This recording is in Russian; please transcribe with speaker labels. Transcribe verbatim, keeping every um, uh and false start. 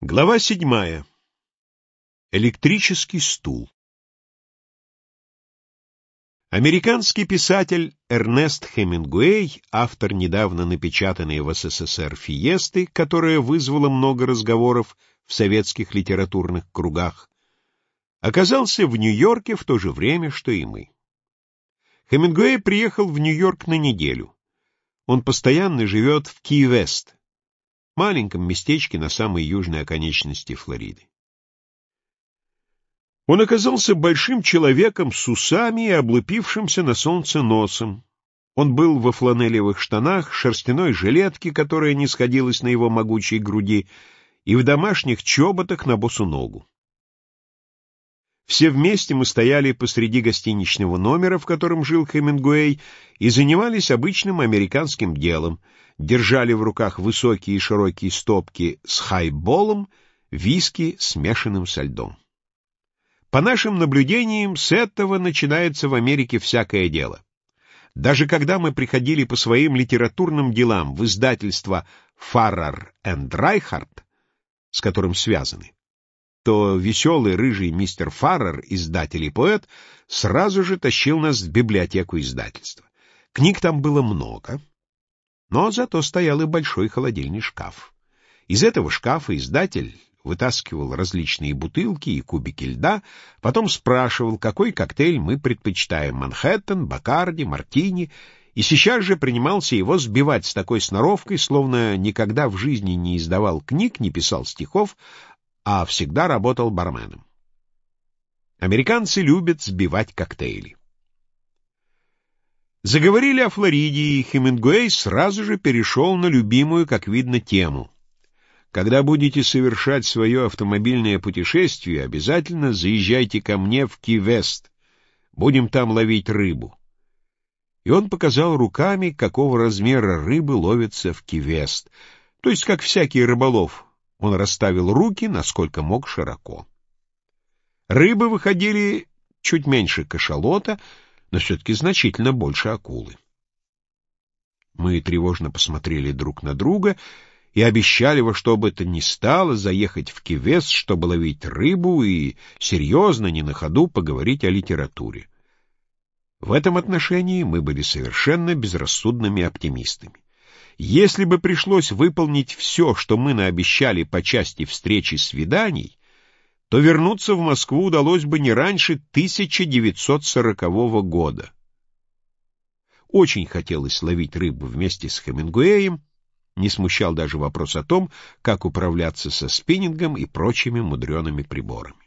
Speaker 1: Глава седьмая. Электрический стул. Американский писатель Эрнест Хемингуэй, автор недавно напечатанной в СССР «Фиесты», которая вызвала много разговоров в советских литературных кругах, оказался в Нью-Йорке в то же время, что и мы. Хемингуэй приехал в Нью-Йорк на неделю. Он постоянно живет в Ки-Вест, маленьком местечке на самой южной оконечности Флориды. Он оказался большим человеком с усами и облупившимся на солнце носом. Он был во фланелевых штанах, шерстяной жилетке, которая не сходилась на его могучей груди, и в домашних чоботах на босу ногу. Все вместе мы стояли посреди гостиничного номера, в котором жил Хемингуэй, и занимались обычным американским делом. Держали в руках высокие и широкие стопки с хайболом, виски, смешанным со льдом. По нашим наблюдениям, с этого начинается в Америке всякое дело. Даже когда мы приходили по своим литературным делам в издательство «Фаррар энд Райхард», с которым связаны, то веселый рыжий мистер Фаррар, издатель и поэт, сразу же тащил нас в библиотеку издательства. Книг там было много, но зато стоял и большой холодильный шкаф. Из этого шкафа издатель вытаскивал различные бутылки и кубики льда, потом спрашивал, какой коктейль мы предпочитаем — Манхэттен, Бакарди, Мартини, и сейчас же принимался его сбивать с такой сноровкой, словно никогда в жизни не издавал книг, не писал стихов, а всегда работал барменом. Американцы любят сбивать коктейли. Заговорили о Флориде, и Хемингуэй сразу же перешел на любимую, как видно, тему. Когда будете совершать свое автомобильное путешествие, обязательно заезжайте ко мне в Ки-Вест. Будем там ловить рыбу. И он показал руками, какого размера рыбы ловятся в Ки-Вест. То есть, как всякий рыболов, он расставил руки, насколько мог, широко. Рыбы выходили чуть меньше кашалота, но все-таки значительно больше акулы. Мы тревожно посмотрели друг на друга и обещали во что бы то ни стало заехать в Ки-Вест, чтобы ловить рыбу и серьезно, не на ходу, поговорить о литературе. В этом отношении мы были совершенно безрассудными оптимистами. Если бы пришлось выполнить все, что мы наобещали по части встречи свиданий, то вернуться в Москву удалось бы не раньше тысяча девятьсот сорокового года. Очень хотелось ловить рыбу вместе с Хемингуэем, не смущал даже вопрос о том, как управляться со спиннингом и прочими мудреными приборами.